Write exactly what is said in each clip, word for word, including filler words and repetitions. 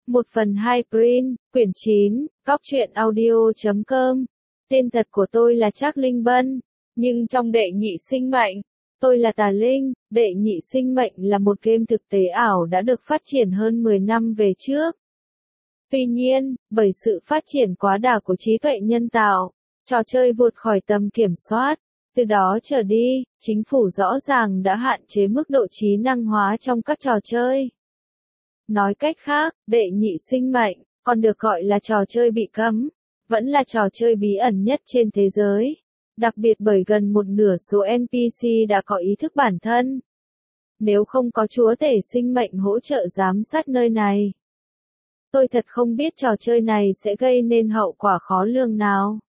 Một phần hai Print, quyển chín, Cóc truyện audio chấm com. Tên thật của tôi là Trác Linh Bân, nhưng trong Đệ Nhị Sinh Mệnh, tôi là Tà Linh. Đệ Nhị Sinh Mệnh là một game thực tế ảo đã được phát triển hơn mười năm về trước. Tuy nhiên, bởi sự phát triển quá đà của trí tuệ nhân tạo, trò chơi vụt khỏi tầm kiểm soát. Từ đó trở đi, chính phủ rõ ràng đã hạn chế mức độ trí năng hóa trong các trò chơi. Nói cách khác, Đệ Nhị Sinh Mệnh, còn được gọi là trò chơi bị cấm, vẫn là trò chơi bí ẩn nhất trên thế giới. Đặc biệt bởi gần một nửa số en pê xê đã có ý thức bản thân. Nếu không có chúa tể sinh mệnh hỗ trợ giám sát nơi này, tôi thật không biết trò chơi này sẽ gây nên hậu quả khó lường nào.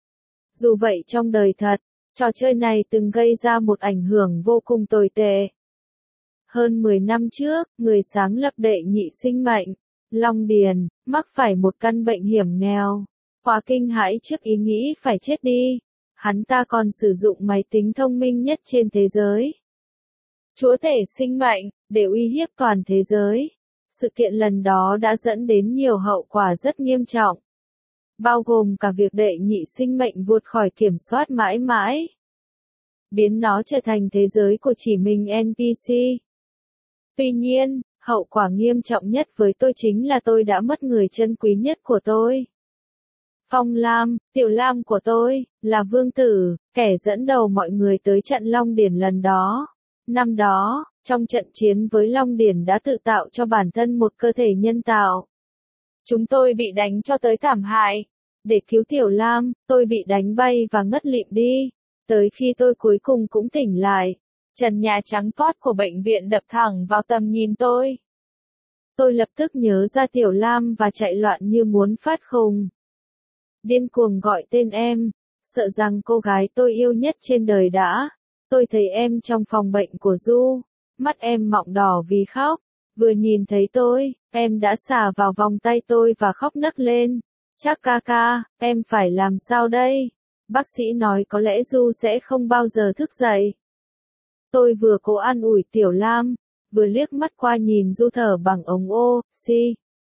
Dù vậy trong đời thật, trò chơi này từng gây ra một ảnh hưởng vô cùng tồi tệ. Hơn mười năm trước, người sáng lập Đệ Nhị Sinh Mệnh, Long Điền, mắc phải một căn bệnh hiểm nghèo. Quá kinh hãi trước ý nghĩ phải chết đi, hắn ta còn sử dụng máy tính thông minh nhất trên thế giới, chúa tể sinh mệnh, để uy hiếp toàn thế giới. Sự kiện lần đó đã dẫn đến nhiều hậu quả rất nghiêm trọng, bao gồm cả việc Đệ Nhị Sinh Mệnh vụt khỏi kiểm soát mãi mãi, biến nó trở thành thế giới của chỉ mình en pê xê. Tuy nhiên, hậu quả nghiêm trọng nhất với tôi chính là tôi đã mất người chân quý nhất của tôi. Phong Lam, Tiểu Lam của tôi, là vương tử, kẻ dẫn đầu mọi người tới trận Long Điền lần đó. Năm đó, trong trận chiến với Long Điền đã tự tạo cho bản thân một cơ thể nhân tạo. Chúng tôi bị đánh cho tới thảm hại. Để cứu Tiểu Lam, tôi bị đánh bay và ngất lịm đi. Tới khi tôi cuối cùng cũng tỉnh lại, trần nhà trắng toát của bệnh viện đập thẳng vào tầm nhìn tôi. Tôi lập tức nhớ ra Tiểu Lam và chạy loạn như muốn phát khùng. Điên cuồng gọi tên em, sợ rằng cô gái tôi yêu nhất trên đời đã. Tôi thấy em trong phòng bệnh của Du, mắt em mọng đỏ vì khóc. Vừa nhìn thấy tôi, em đã xả vào vòng tay tôi và khóc nấc lên. Trác ca ca, em phải làm sao đây? Bác sĩ nói có lẽ Du sẽ không bao giờ thức dậy. Tôi vừa cố an ủi Tiểu Lam, vừa liếc mắt qua nhìn Du thở bằng ống oxy.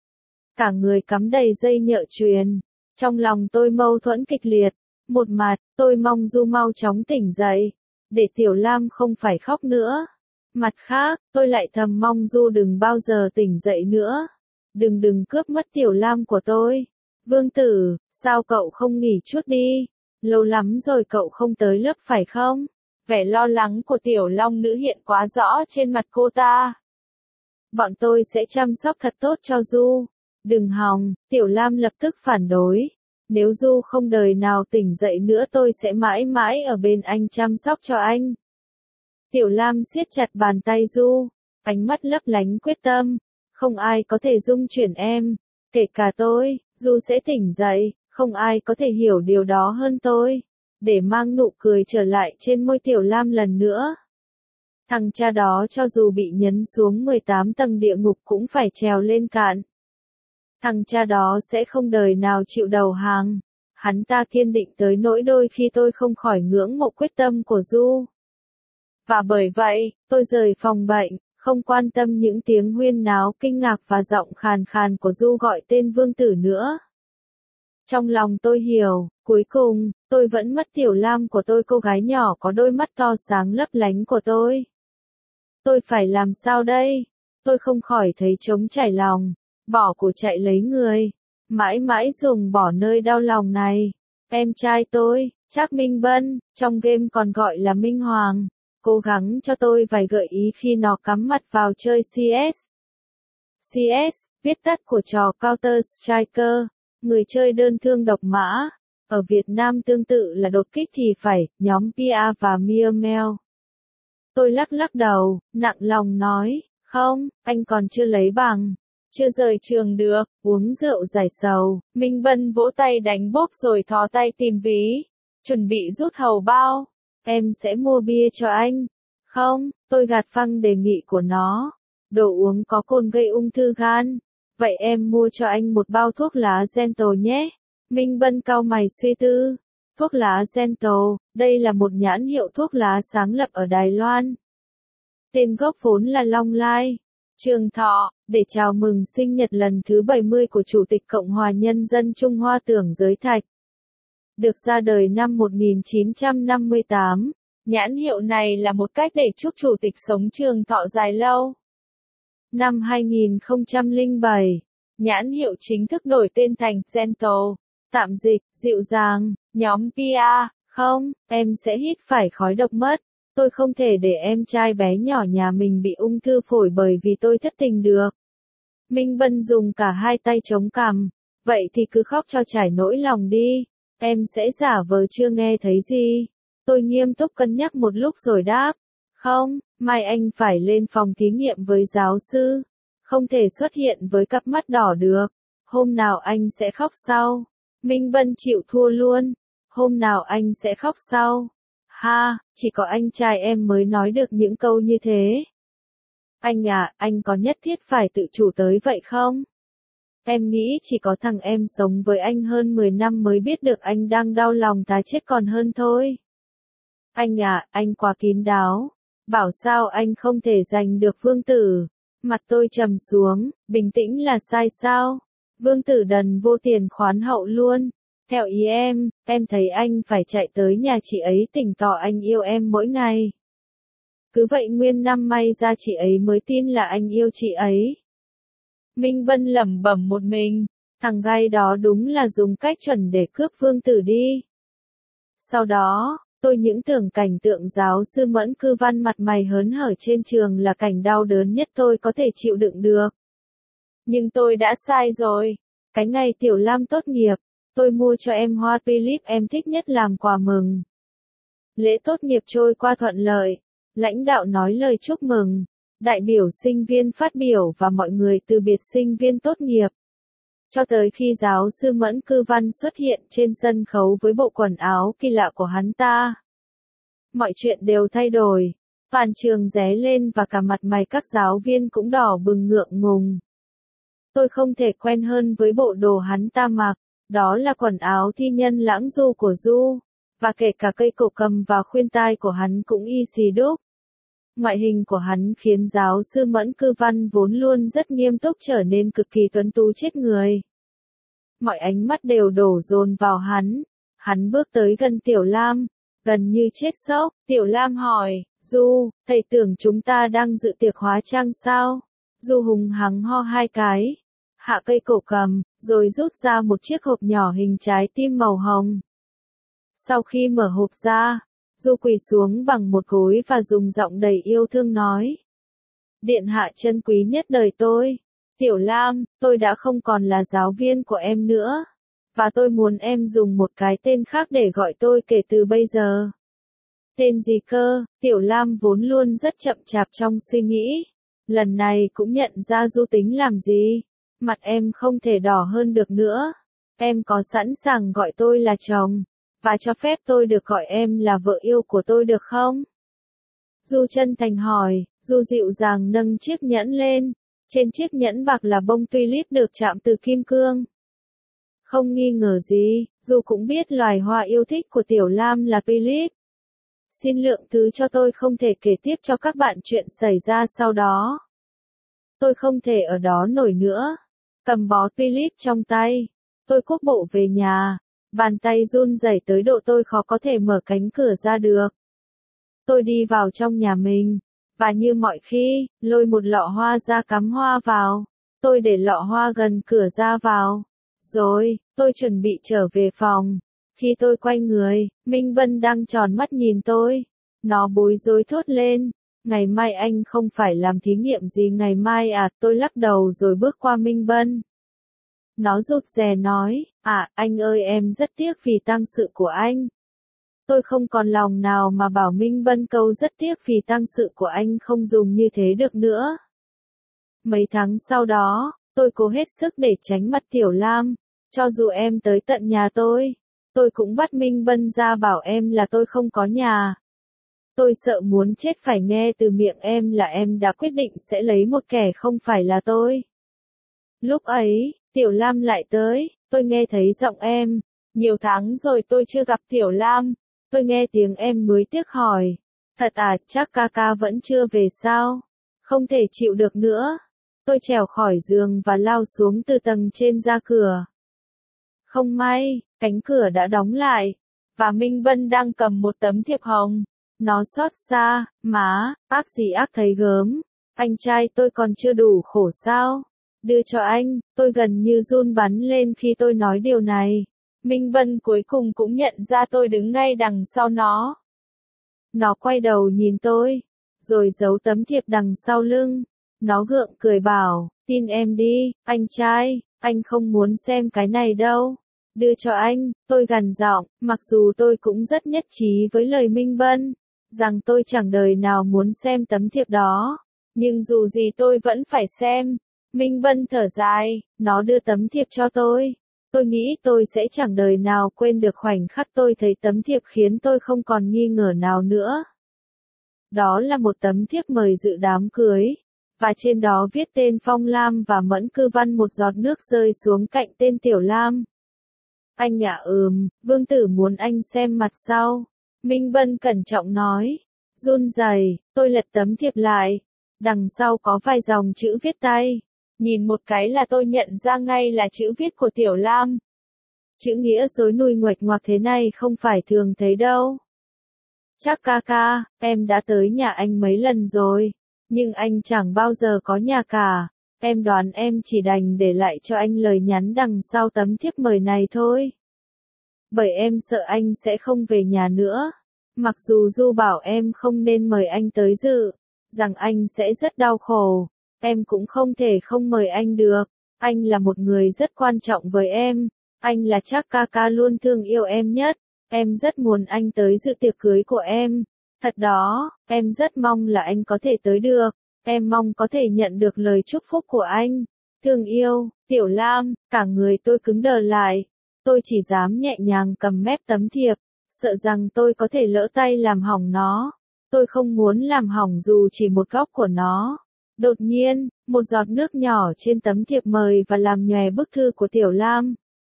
Cả người cắm đầy dây nhợ truyền. Trong lòng tôi mâu thuẫn kịch liệt. Một mặt, tôi mong Du mau chóng tỉnh dậy, để Tiểu Lam không phải khóc nữa. Mặt khác, tôi lại thầm mong Du đừng bao giờ tỉnh dậy nữa. Đừng đừng cướp mất Tiểu Lam của tôi. Vương tử, sao cậu không nghỉ chút đi? Lâu lắm rồi cậu không tới lớp phải không? Vẻ lo lắng của Tiểu Long nữ hiện quá rõ trên mặt cô ta. Bọn tôi sẽ chăm sóc thật tốt cho Du. Đừng hòng, Tiểu Lam lập tức phản đối. Nếu Du không đời nào tỉnh dậy nữa tôi sẽ mãi mãi ở bên anh chăm sóc cho anh. Tiểu Lam siết chặt bàn tay Du, ánh mắt lấp lánh quyết tâm. Không ai có thể dung chuyển em, kể cả tôi. Du sẽ tỉnh dậy, không ai có thể hiểu điều đó hơn tôi. Để mang nụ cười trở lại trên môi Tiểu Lam lần nữa. Thằng cha đó cho dù bị nhấn xuống mười tám tầng địa ngục cũng phải trèo lên cạn. Thằng cha đó sẽ không đời nào chịu đầu hàng. Hắn ta kiên định tới nỗi đôi khi tôi không khỏi ngưỡng mộ quyết tâm của Du. Và bởi vậy, tôi rời phòng bệnh, không quan tâm những tiếng huyên náo kinh ngạc và giọng khàn khàn của Du gọi tên vương tử nữa. Trong lòng tôi hiểu, cuối cùng, tôi vẫn mất Tiểu Lam của tôi, cô gái nhỏ có đôi mắt to sáng lấp lánh của tôi. Tôi phải làm sao đây? Tôi không khỏi thấy trống trải lòng, bỏ của chạy lấy người, mãi mãi dùng bỏ nơi đau lòng này. Em trai tôi, Trác Minh Bân, trong game còn gọi là Minh Hoàng, cố gắng cho tôi vài gợi ý khi nó cắm mặt vào chơi xê ét. xê ét, viết tắt của trò Counter Striker, người chơi đơn thương độc mã. Ở Việt Nam tương tự là đột kích thì phải, nhóm pê a và Mia Mel. Tôi lắc lắc đầu, nặng lòng nói, không, anh còn chưa lấy bằng, chưa rời trường được, uống rượu giải sầu. Minh Bân vỗ tay đánh bốp rồi thò tay tìm ví, chuẩn bị rút hầu bao. Em sẽ mua bia cho anh. Không, tôi gạt phăng đề nghị của nó. Đồ uống có cồn gây ung thư gan. Vậy em mua cho anh một bao thuốc lá Gentle nhé. Minh Bân cau mày suy tư. Thuốc lá Gentle, đây là một nhãn hiệu thuốc lá sáng lập ở Đài Loan. Tên gốc vốn là Long Lai. Trường Thọ, để chào mừng sinh nhật lần thứ bảy mươi của Chủ tịch Cộng hòa Nhân dân Trung Hoa Tưởng Giới Thạch. Được ra đời năm một nghìn chín trăm năm mươi tám, nhãn hiệu này là một cách để chúc Chủ tịch sống trường thọ dài lâu. Năm hai nghìn không trăm lẻ bảy, nhãn hiệu chính thức đổi tên thành Gentle, tạm dịch, dịu dàng, nhóm pê e, không, em sẽ hít phải khói độc mất. Tôi không thể để em trai bé nhỏ nhà mình bị ung thư phổi bởi vì tôi thất tình được. Minh Bân dùng cả hai tay chống cằm. Vậy thì cứ khóc cho trải nỗi lòng đi. Em sẽ giả vờ chưa nghe thấy gì. Tôi nghiêm túc cân nhắc một lúc rồi đáp. Không, mai anh phải lên phòng thí nghiệm với giáo sư. Không thể xuất hiện với cặp mắt đỏ được. Hôm nào anh sẽ khóc sau. Minh Bân chịu thua luôn. Hôm nào anh sẽ khóc sau. Ha, chỉ có anh trai em mới nói được những câu như thế. Anh à, anh có nhất thiết phải tự chủ tới vậy không? Em nghĩ chỉ có thằng em sống với anh hơn mười năm mới biết được anh đang đau lòng tá chết còn hơn thôi. Anh à, anh quá kín đáo. Bảo sao anh không thể giành được Vương Tử. Mặt tôi trầm xuống, bình tĩnh là sai sao? Vương Tử đần vô tiền khoán hậu luôn. Theo ý em, em thấy anh phải chạy tới nhà chị ấy tỉnh tỏ anh yêu em mỗi ngày. Cứ vậy nguyên năm may ra chị ấy mới tin là anh yêu chị ấy. Minh Bân lẩm bẩm một mình, thằng gai đó đúng là dùng cách chuẩn để cướp Vương Tử đi. Sau đó, tôi những tưởng cảnh tượng giáo sư Mẫn Cư Văn mặt mày hớn hở trên trường là cảnh đau đớn nhất tôi có thể chịu đựng được. Nhưng tôi đã sai rồi. Cái ngày Tiểu Lam tốt nghiệp, tôi mua cho em hoa tulip em thích nhất làm quà mừng. Lễ tốt nghiệp trôi qua thuận lợi, lãnh đạo nói lời chúc mừng, đại biểu sinh viên phát biểu và mọi người từ biệt sinh viên tốt nghiệp. Cho tới khi giáo sư Mẫn Cư Văn xuất hiện trên sân khấu với bộ quần áo kỳ lạ của hắn ta. Mọi chuyện đều thay đổi, toàn trường ré lên và cả mặt mày các giáo viên cũng đỏ bừng ngượng ngùng. Tôi không thể quen hơn với bộ đồ hắn ta mặc. Đó là quần áo thi nhân lãng du của Du, và kể cả cây cổ cầm và khuyên tai của hắn cũng y xì đúc. Ngoại hình của hắn khiến giáo sư Mẫn Cư Văn vốn luôn rất nghiêm túc trở nên cực kỳ tuấn tú chết người. Mọi ánh mắt đều đổ dồn vào hắn. Hắn bước tới gần Tiểu Lam, gần như chết sốc. Tiểu Lam hỏi, Du, thầy tưởng chúng ta đang dự tiệc hóa trang sao? Du hùng hắng ho hai cái. Hạ cây cổ cầm, rồi rút ra một chiếc hộp nhỏ hình trái tim màu hồng. Sau khi mở hộp ra, Du quỳ xuống bằng một gối và dùng giọng đầy yêu thương nói. Điện hạ chân quý nhất đời tôi. Tiểu Lam, tôi đã không còn là giáo viên của em nữa. Và tôi muốn em dùng một cái tên khác để gọi tôi kể từ bây giờ. Tên gì cơ? Tiểu Lam vốn luôn rất chậm chạp trong suy nghĩ. Lần này cũng nhận ra Du tính làm gì. Mặt em không thể đỏ hơn được nữa. Em có sẵn sàng gọi tôi là chồng, và cho phép tôi được gọi em là vợ yêu của tôi được không? Du chân thành hỏi, Du dịu dàng nâng chiếc nhẫn lên. Trên chiếc nhẫn bạc là bông tulip được chạm từ kim cương. Không nghi ngờ gì, Du cũng biết loài hoa yêu thích của Tiểu Lam là tulip. Xin lượng thứ cho tôi không thể kể tiếp cho các bạn chuyện xảy ra sau đó. Tôi không thể ở đó nổi nữa. Cầm bó tulip trong tay, tôi cuốc bộ về nhà, bàn tay run rẩy tới độ tôi khó có thể mở cánh cửa ra được. Tôi đi vào trong nhà mình, và như mọi khi, lôi một lọ hoa ra cắm hoa vào. Tôi để lọ hoa gần cửa ra vào. Rồi, tôi chuẩn bị trở về phòng. Khi tôi quay người, Minh Bân đang tròn mắt nhìn tôi. Nó bối rối thốt lên. Ngày mai anh không phải làm thí nghiệm gì ngày mai à? Tôi lắc đầu rồi bước qua Minh Bân. Nó rụt rè nói, à, anh ơi em rất tiếc vì tang sự của anh. Tôi không còn lòng nào mà bảo Minh Bân câu rất tiếc vì tang sự của anh không dùng như thế được nữa. Mấy tháng sau đó, tôi cố hết sức để tránh mặt Tiểu Lam. Cho dù em tới tận nhà tôi, tôi cũng bắt Minh Bân ra bảo em là tôi không có nhà. Tôi sợ muốn chết phải nghe từ miệng em là em đã quyết định sẽ lấy một kẻ không phải là tôi. Lúc ấy, Tiểu Lam lại tới, tôi nghe thấy giọng em. Nhiều tháng rồi tôi chưa gặp Tiểu Lam. Tôi nghe tiếng em nuối tiếc hỏi. Thật à, chắc ca ca vẫn chưa về sao? Không thể chịu được nữa. Tôi trèo khỏi giường và lao xuống từ tầng trên ra cửa. Không may, cánh cửa đã đóng lại, và Minh Vân đang cầm một tấm thiệp hồng. Nó xót xa, má, ác gì ác thấy gớm. Anh trai tôi còn chưa đủ khổ sao? Đưa cho anh, tôi gần như run bắn lên khi tôi nói điều này. Minh Vân cuối cùng cũng nhận ra tôi đứng ngay đằng sau nó. Nó quay đầu nhìn tôi, rồi giấu tấm thiệp đằng sau lưng. Nó gượng cười bảo, tin em đi, anh trai, anh không muốn xem cái này đâu. Đưa cho anh, tôi gằn giọng, mặc dù tôi cũng rất nhất trí với lời Minh Vân, rằng tôi chẳng đời nào muốn xem tấm thiệp đó. Nhưng dù gì tôi vẫn phải xem. Minh Vân thở dài, nó đưa tấm thiệp cho tôi. Tôi nghĩ tôi sẽ chẳng đời nào quên được khoảnh khắc tôi thấy tấm thiệp khiến tôi không còn nghi ngờ nào nữa. Đó là một tấm thiệp mời dự đám cưới, và trên đó viết tên Phong Lam và Mẫn Cư Văn, một giọt nước rơi xuống cạnh tên Tiểu Lam. Anh ạ, ừm, vương tử muốn anh xem mặt sau. Minh Vân cẩn trọng nói. Run rẩy, tôi lật tấm thiệp lại. Đằng sau có vài dòng chữ viết tay. Nhìn một cái là tôi nhận ra ngay là chữ viết của Tiểu Lam. Chữ nghĩa rối nùi nguệch ngoạc thế này không phải thường thấy đâu. Chắc ca ca, em đã tới nhà anh mấy lần rồi, nhưng anh chẳng bao giờ có nhà cả. Em đoán em chỉ đành để lại cho anh lời nhắn đằng sau tấm thiếp mời này thôi. Bởi em sợ anh sẽ không về nhà nữa. Mặc dù Du bảo em không nên mời anh tới dự, rằng anh sẽ rất đau khổ, em cũng không thể không mời anh được. Anh là một người rất quan trọng với em. Anh là chắc ca ca luôn thương yêu em nhất. Em rất muốn anh tới dự tiệc cưới của em. Thật đó, em rất mong là anh có thể tới được. Em mong có thể nhận được lời chúc phúc của anh. Thương yêu, Tiểu Lam. Cả người tôi cứng đờ lại. Tôi chỉ dám nhẹ nhàng cầm mép tấm thiệp, sợ rằng tôi có thể lỡ tay làm hỏng nó. Tôi không muốn làm hỏng dù chỉ một góc của nó. Đột nhiên, một giọt nước nhỏ trên tấm thiệp mời và làm nhòe bức thư của Tiểu Lam.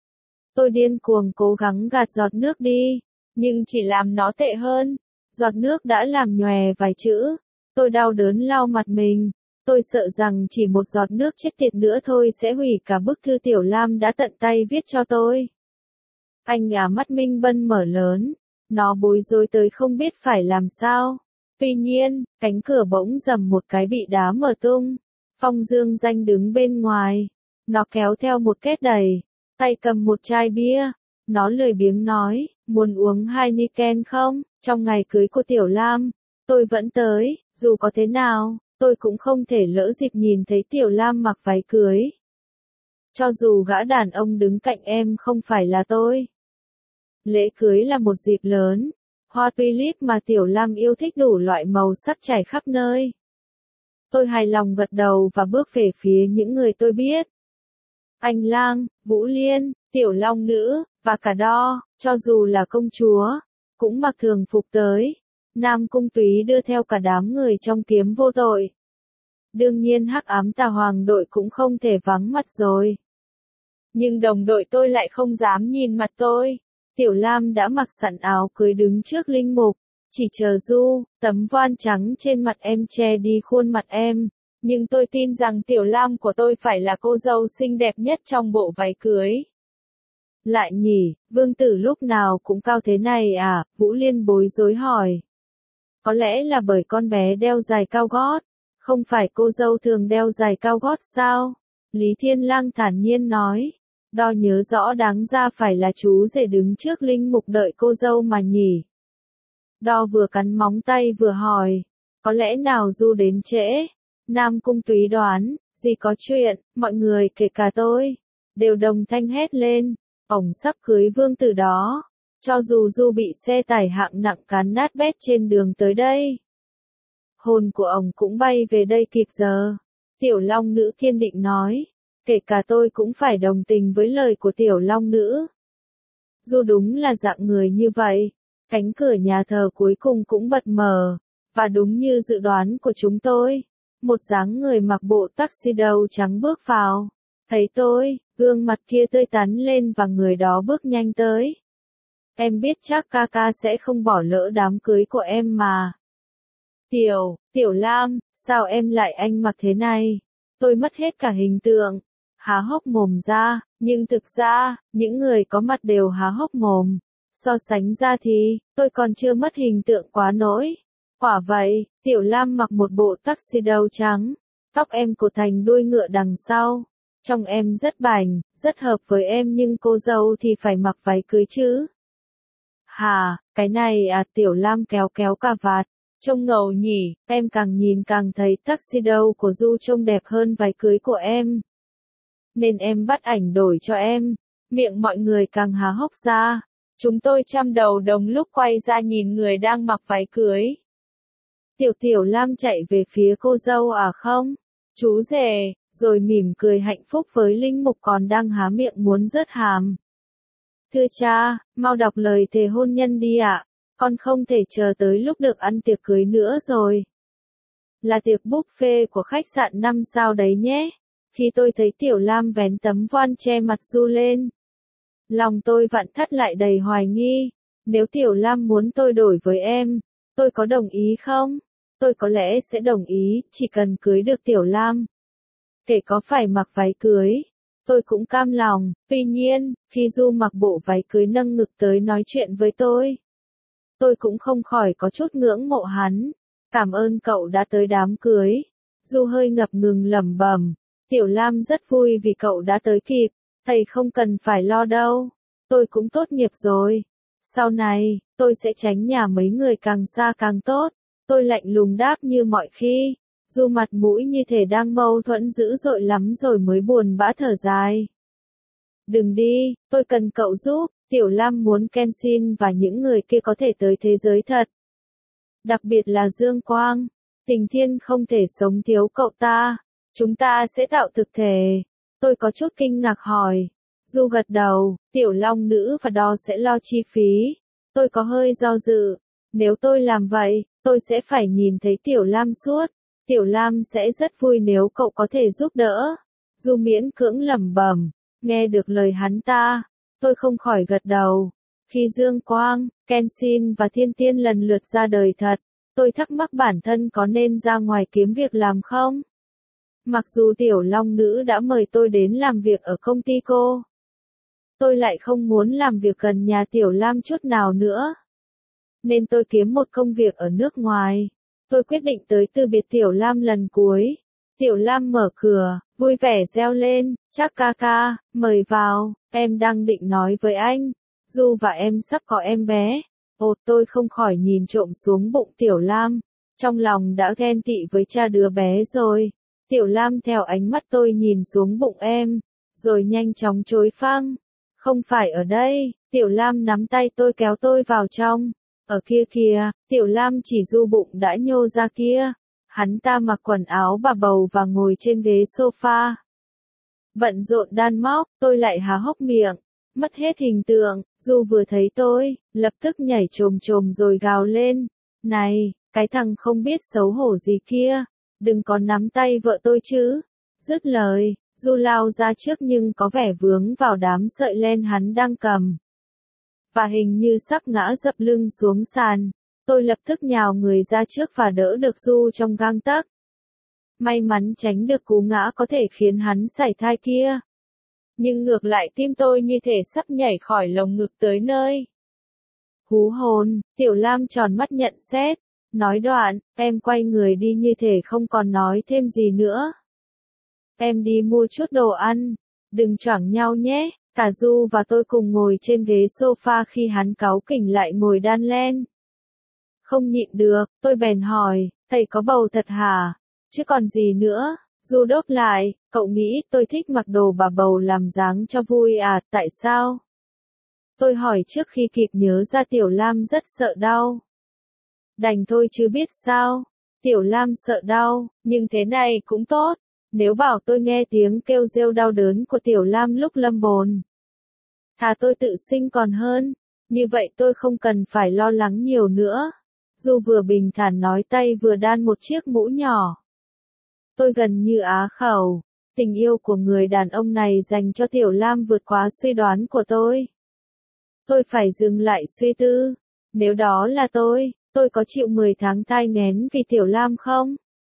Tôi điên cuồng cố gắng gạt giọt nước đi, nhưng chỉ làm nó tệ hơn. Giọt nước đã làm nhòe vài chữ. Tôi đau đớn lau mặt mình. Tôi sợ rằng chỉ một giọt nước chết tiệt nữa thôi sẽ hủy cả bức thư Tiểu Lam đã tận tay viết cho tôi. Anh à, mắt Minh Vân mở lớn. Nó bối rối tới không biết phải làm sao. Tuy nhiên, cánh cửa bỗng rầm một cái bị đá mở tung. Phong Dương Danh đứng bên ngoài. Nó kéo theo một két đẩy, tay cầm một chai bia. Nó lười biếng nói, muốn uống Heineken không? Trong ngày cưới của Tiểu Lam, tôi vẫn tới, dù có thế nào, tôi cũng không thể lỡ dịp nhìn thấy Tiểu Lam mặc váy cưới. Cho dù gã đàn ông đứng cạnh em không phải là tôi. Lễ cưới là một dịp lớn. Hoa tulip mà Tiểu Lam yêu thích đủ loại màu sắc trải khắp nơi. Tôi hài lòng gật đầu và bước về phía những người tôi biết. Anh Lang, Vũ Liên, Tiểu Long Nữ, và cả Đo, cho dù là công chúa, cũng mặc thường phục tới. Nam Cung Túy đưa theo cả đám người trong Kiếm Vô Tội. Đương nhiên Hắc Ám Tà Hoàng đội cũng không thể vắng mặt rồi. Nhưng đồng đội tôi lại không dám nhìn mặt tôi. Tiểu Lam đã mặc sẵn áo cưới đứng trước linh mục, chỉ chờ Du. Tấm voan trắng trên mặt em che đi khuôn mặt em. Nhưng tôi tin rằng Tiểu Lam của tôi phải là cô dâu xinh đẹp nhất trong bộ váy cưới. Lại nhỉ, vương tử lúc nào cũng cao thế này à? Vũ Liên bối rối hỏi. Có lẽ là bởi con bé đeo giày cao gót. Không phải cô dâu thường đeo giày cao gót sao? Lý Thiên Lang thản nhiên nói. Đo nhớ rõ đáng ra phải là chú rể đứng trước linh mục đợi cô dâu mà nhỉ. Đo vừa cắn móng tay vừa hỏi. Có lẽ nào Du đến trễ? Nam Cung Túy đoán, gì có chuyện, mọi người kể cả tôi, đều đồng thanh hét lên. Ổng sắp cưới vương tử đó. Cho dù Du bị xe tải hạng nặng cán nát bét trên đường tới đây, hồn của ổng cũng bay về đây kịp giờ. Tiểu Long Nữ kiên định nói. Kể cả tôi cũng phải đồng tình với lời của Tiểu Long Nữ. Du đúng là dạng người như vậy. Cánh cửa nhà thờ cuối cùng cũng bật mở. Và đúng như dự đoán của chúng tôi, một dáng người mặc bộ tuxedo trắng bước vào. Thấy tôi, gương mặt kia tươi tắn lên và người đó bước nhanh tới. Em biết chắc ca ca sẽ không bỏ lỡ đám cưới của em mà. Tiểu, Tiểu Lam, sao em lại anh mặc thế này? Tôi mất hết cả hình tượng. Há hốc mồm ra, nhưng thực ra, những người có mặt đều há hốc mồm. So sánh ra thì, tôi còn chưa mất hình tượng quá nỗi. Quả vậy, Tiểu Lam mặc một bộ tuxedo trắng, tóc em cột thành đuôi ngựa đằng sau. Trông em rất bảnh, rất hợp với em nhưng cô dâu thì phải mặc váy cưới chứ. Hà, cái này à, Tiểu Lam kéo kéo cà vạt. Trông ngầu nhỉ, em càng nhìn càng thấy tuxedo của Du trông đẹp hơn váy cưới của em. Nên em bắt ảnh đổi cho em. Miệng mọi người càng há hốc ra. Chúng tôi chăm đầu đồng lúc quay ra nhìn người đang mặc váy cưới. Tiểu Tiểu Lam chạy về phía cô dâu à không? Chú rể, rồi mỉm cười hạnh phúc với Linh Mục còn đang há miệng muốn rớt hàm. Thưa cha, mau đọc lời thề hôn nhân đi ạ. Con không thể chờ tới lúc được ăn tiệc cưới nữa rồi. Là tiệc buffet của khách sạn năm sao đấy nhé. Khi tôi thấy Tiểu Lam vén tấm voan che mặt Du lên, lòng tôi vặn thắt lại đầy hoài nghi. Nếu Tiểu Lam muốn tôi đổi với em, tôi có đồng ý không? Tôi có lẽ sẽ đồng ý, chỉ cần cưới được Tiểu Lam. Kể có phải mặc váy cưới, tôi cũng cam lòng. Tuy nhiên, khi Du mặc bộ váy cưới nâng ngực tới nói chuyện với tôi, tôi cũng không khỏi có chút ngưỡng mộ hắn. Cảm ơn cậu đã tới đám cưới. Du hơi ngập ngừng lẩm bẩm. Tiểu Lam rất vui vì cậu đã tới kịp. Thầy không cần phải lo đâu. Tôi cũng tốt nghiệp rồi. Sau này, tôi sẽ tránh nhà mấy người càng xa càng tốt. Tôi lạnh lùng đáp như mọi khi. Du mặt mũi như thể đang mâu thuẫn dữ dội lắm rồi mới buồn bã thở dài. Đừng đi, tôi cần cậu giúp. Tiểu Lam muốn Kenshin và những người kia có thể tới thế giới thật. Đặc biệt là Dương Quang. Tình Thiên không thể sống thiếu cậu ta. Chúng ta sẽ tạo thực thể. Tôi có chút kinh ngạc hỏi. Du gật đầu, Tiểu Long Nữ và Đo sẽ lo chi phí. Tôi có hơi do dự. Nếu tôi làm vậy, tôi sẽ phải nhìn thấy Tiểu Lam suốt. Tiểu Lam sẽ rất vui nếu cậu có thể giúp đỡ. Du miễn cưỡng lẩm bẩm. Nghe được lời hắn ta, tôi không khỏi gật đầu. Khi Dương Quang, Kenshin và Thiên Tiên lần lượt ra đời thật, tôi thắc mắc bản thân có nên ra ngoài kiếm việc làm không? Mặc dù Tiểu Long Nữ đã mời tôi đến làm việc ở công ty cô, tôi lại không muốn làm việc gần nhà Tiểu Lam chút nào nữa. Nên tôi kiếm một công việc ở nước ngoài. Tôi quyết định tới từ biệt Tiểu Lam lần cuối. Tiểu Lam mở cửa, vui vẻ reo lên, chắc ca ca, mời vào, em đang định nói với anh. Du và em sắp có em bé. Ồ, tôi không khỏi nhìn trộm xuống bụng Tiểu Lam. Trong lòng đã ghen tị với cha đứa bé rồi. Tiểu Lam theo ánh mắt tôi nhìn xuống bụng em, rồi nhanh chóng chối phăng. Không phải ở đây. Tiểu Lam nắm tay tôi kéo tôi vào trong. Ở kia kìa, Tiểu Lam chỉ Du bụng đã nhô ra kia. Hắn ta mặc quần áo bà bầu và ngồi trên ghế sofa. Bận rộn đan móc, tôi lại há hốc miệng. Mất hết hình tượng. Du vừa thấy tôi, lập tức nhảy chồm chồm rồi gào lên. Này, cái thằng không biết xấu hổ gì kia, đừng có nắm tay vợ tôi chứ. Dứt lời, Du lao ra trước nhưng có vẻ vướng vào đám sợi len hắn đang cầm. Và hình như sắp ngã dập lưng xuống sàn. Tôi lập tức nhào người ra trước và đỡ được Du trong gang tấc. May mắn tránh được cú ngã có thể khiến hắn sảy thai kia. Nhưng ngược lại tim tôi như thể sắp nhảy khỏi lồng ngực tới nơi. Hú hồn, Tiểu Lam tròn mắt nhận xét. Nói đoạn, em quay người đi như thể không còn nói thêm gì nữa. Em đi mua chút đồ ăn. Đừng choảng nhau nhé. Cả Du và tôi cùng ngồi trên ghế sofa khi hắn cáu kỉnh lại ngồi đan len. Không nhịn được, tôi bèn hỏi, thầy có bầu thật hả? Chứ còn gì nữa? Du đáp lại, cậu nghĩ tôi thích mặc đồ bà bầu làm dáng cho vui à, tại sao? Tôi hỏi trước khi kịp nhớ ra Tiểu Lam rất sợ đau. Đành thôi chứ biết sao. Tiểu Lam sợ đau, nhưng thế này cũng tốt. Nếu bảo tôi nghe tiếng kêu rêu đau đớn của Tiểu Lam lúc lâm bồn, thà tôi tự sinh còn hơn. Như vậy tôi không cần phải lo lắng nhiều nữa. Du vừa bình thản nói tay vừa đan một chiếc mũ nhỏ. Tôi gần như á khẩu. Tình yêu của người đàn ông này dành cho Tiểu Lam vượt quá suy đoán của tôi. Tôi phải dừng lại suy tư. Nếu đó là tôi, tôi có chịu mười tháng thai nghén vì Tiểu Lam không?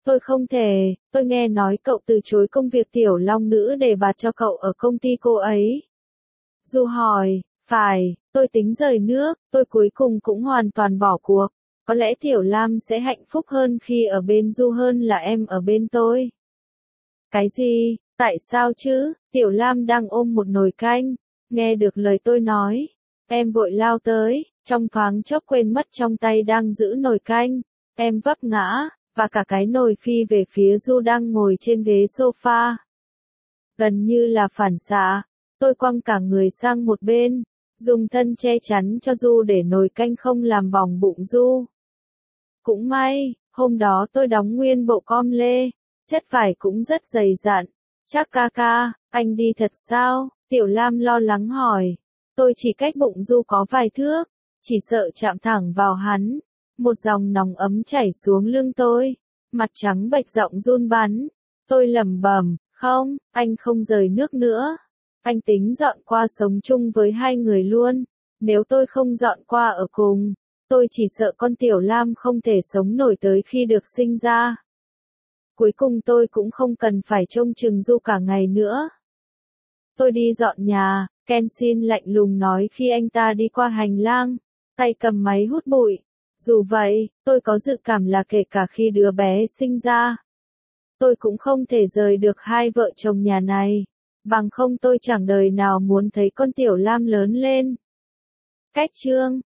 Tôi không thể, tôi nghe nói cậu từ chối công việc tiểu long nữ để bạt cho cậu ở công ty cô ấy. Du hỏi, phải, tôi tính rời nước, tôi cuối cùng cũng hoàn toàn bỏ cuộc. Có lẽ Tiểu Lam sẽ hạnh phúc hơn khi ở bên Du hơn là em ở bên tôi. Cái gì, tại sao chứ? Tiểu Lam đang ôm một nồi canh, nghe được lời tôi nói. Em vội lao tới, trong thoáng chốc quên mất trong tay đang giữ nồi canh. Em vấp ngã, và cả cái nồi phi về phía Du đang ngồi trên ghế sofa. Gần như là phản xạ, tôi quăng cả người sang một bên, dùng thân che chắn cho Du để nồi canh không làm bỏng bụng Du. Cũng may, hôm đó tôi đóng nguyên bộ com lê, chất vải cũng rất dày dặn. Chắc ca ca, anh đi thật sao? Tiểu Lam lo lắng hỏi. Tôi chỉ cách bụng Du có vài thước, chỉ sợ chạm thẳng vào hắn. Một dòng nóng ấm chảy xuống lưng tôi, mặt trắng bệch giọng run bắn. Tôi lẩm bẩm, không, anh không rời nước nữa. Anh tính dọn qua sống chung với hai người luôn. Nếu tôi không dọn qua ở cùng, tôi chỉ sợ con Tiểu Lam không thể sống nổi tới khi được sinh ra. Cuối cùng tôi cũng không cần phải trông chừng Du cả ngày nữa. Tôi đi dọn nhà, Kenshin lạnh lùng nói khi anh ta đi qua hành lang, tay cầm máy hút bụi. Dù vậy, tôi có dự cảm là kể cả khi đứa bé sinh ra, tôi cũng không thể rời được hai vợ chồng nhà này. Bằng không tôi chẳng đời nào muốn thấy con Tiểu Lam lớn lên. Cách chương